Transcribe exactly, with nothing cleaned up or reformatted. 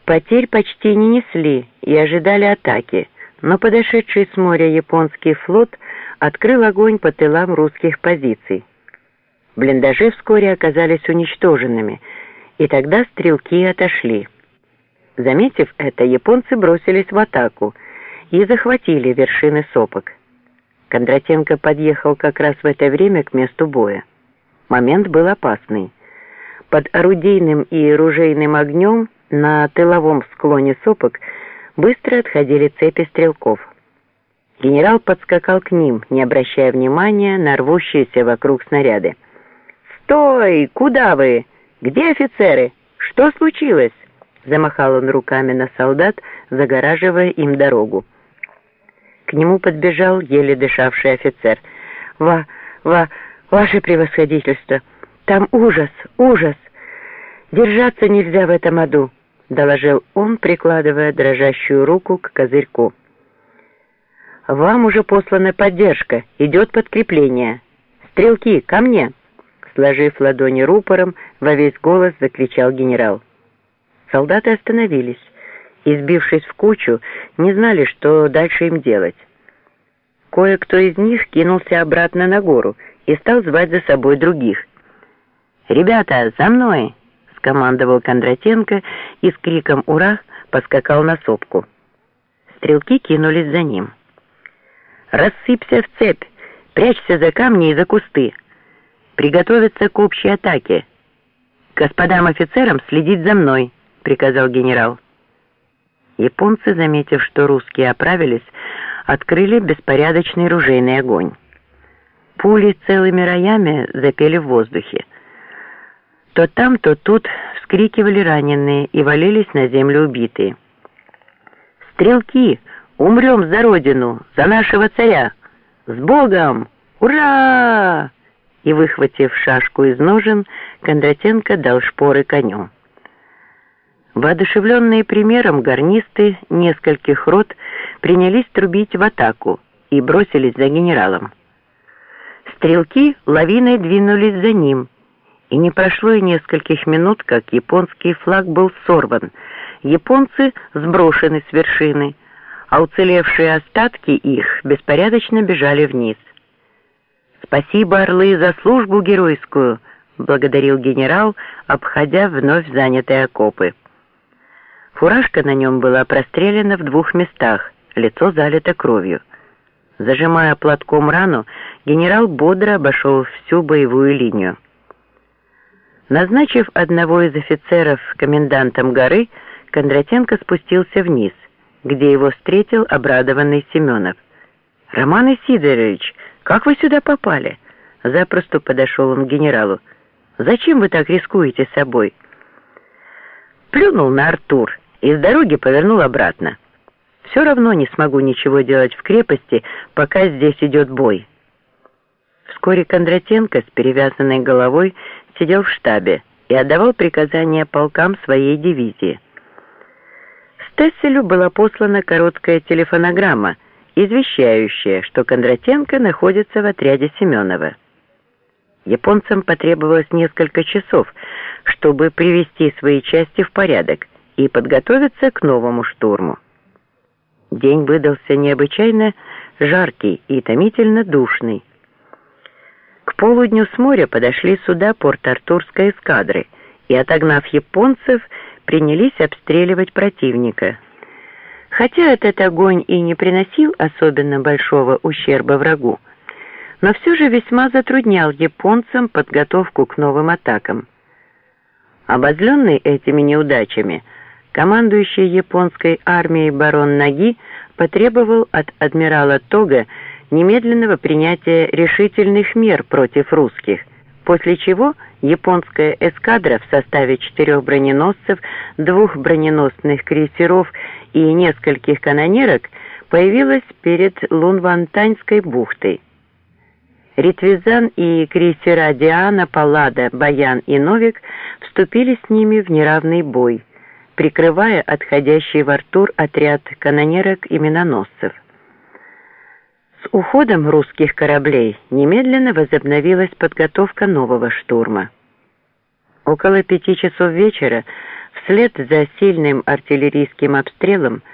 Потерь почти не несли и ожидали атаки, но подошедший с моря японский флот открыл огонь по тылам русских позиций. Блиндажи вскоре оказались уничтоженными, и тогда стрелки отошли. Заметив это, японцы бросились в атаку и захватили вершины сопок. Кондратенко подъехал как раз в это время к месту боя. Момент был опасный. Под орудийным и ружейным огнем на тыловом склоне сопок быстро отходили цепи стрелков. Генерал подскакал к ним, не обращая внимания на рвущиеся вокруг снаряды. «Стой! Куда вы? Где офицеры? Что случилось?» Замахал он руками на солдат, загораживая им дорогу. К нему подбежал еле дышавший офицер. «Ва, ва, ваше превосходительство! Там ужас, ужас! Держаться нельзя в этом аду!» — доложил он, прикладывая дрожащую руку к козырьку. «Вам уже послана поддержка, идет подкрепление. Стрелки, ко мне!» Сложив ладони рупором, во весь голос закричал генерал. Солдаты остановились и, сбившись в кучу, не знали, что дальше им делать. Кое-кто из них кинулся обратно на гору и стал звать за собой других. «Ребята, за мной!» — скомандовал Кондратенко и с криком «Ура!» поскакал на сопку. Стрелки кинулись за ним. «Рассыпься в цепь! Прячься за камни и за кусты! Приготовиться к общей атаке! Господам офицерам следить за мной!» — приказал генерал. Японцы, заметив, что русские оправились, открыли беспорядочный ружейный огонь. Пули целыми роями запели в воздухе. То там, то тут вскрикивали раненые и валились на землю убитые. «Стрелки! Умрем за родину, за нашего царя! С Богом! Ура!» И, выхватив шашку из ножен, Кондратенко дал шпоры коню. Воодушевленные примером гарнисты нескольких рот принялись трубить в атаку и бросились за генералом. Стрелки лавиной двинулись за ним, и не прошло и нескольких минут, как японский флаг был сорван, японцы сброшены с вершины, а уцелевшие остатки их беспорядочно бежали вниз. «Спасибо, орлы, за службу геройскую!» — благодарил генерал, обходя вновь занятые окопы. Фуражка на нем была прострелена в двух местах, лицо залито кровью. Зажимая платком рану, генерал бодро обошел всю боевую линию. Назначив одного из офицеров комендантом горы, Кондратенко спустился вниз, где его встретил обрадованный Семенов. «Роман Исидорович, как вы сюда попали?» Запросто подошел он к генералу. «Зачем вы так рискуете собой?» Плюнул на Артур и с дороги повернул обратно. «Все равно не смогу ничего делать в крепости, пока здесь идет бой». Вскоре Кондратенко с перевязанной головой сидел в штабе и отдавал приказания полкам своей дивизии. Стесселю была послана короткая телефонограмма, извещающая, что Кондратенко находится в отряде Семенова. Японцам потребовалось несколько часов, чтобы привести свои части в порядок и подготовиться к новому штурму. День выдался необычайно жаркий и томительно душный. К полудню с моря подошли суда Порт-Артурской эскадры и, отогнав японцев, принялись обстреливать противника. Хотя этот огонь и не приносил особенно большого ущерба врагу, но все же весьма затруднял японцам подготовку к новым атакам. Обозленный этими неудачами, командующий японской армией барон Наги потребовал от адмирала Тога немедленного принятия решительных мер против русских, после чего японская эскадра в составе четырех броненосцев, двух броненосных крейсеров и нескольких канонерок появилась перед Лунвантаньской бухтой. Ритвизан и крейсера Диана, Паллада, Баян и Новик вступили с ними в неравный бой, прикрывая отходящий в Артур отряд канонерок и миноносцев. С уходом русских кораблей немедленно возобновилась подготовка нового штурма. Около пяти часов вечера в Вслед за сильным артиллерийским обстрелом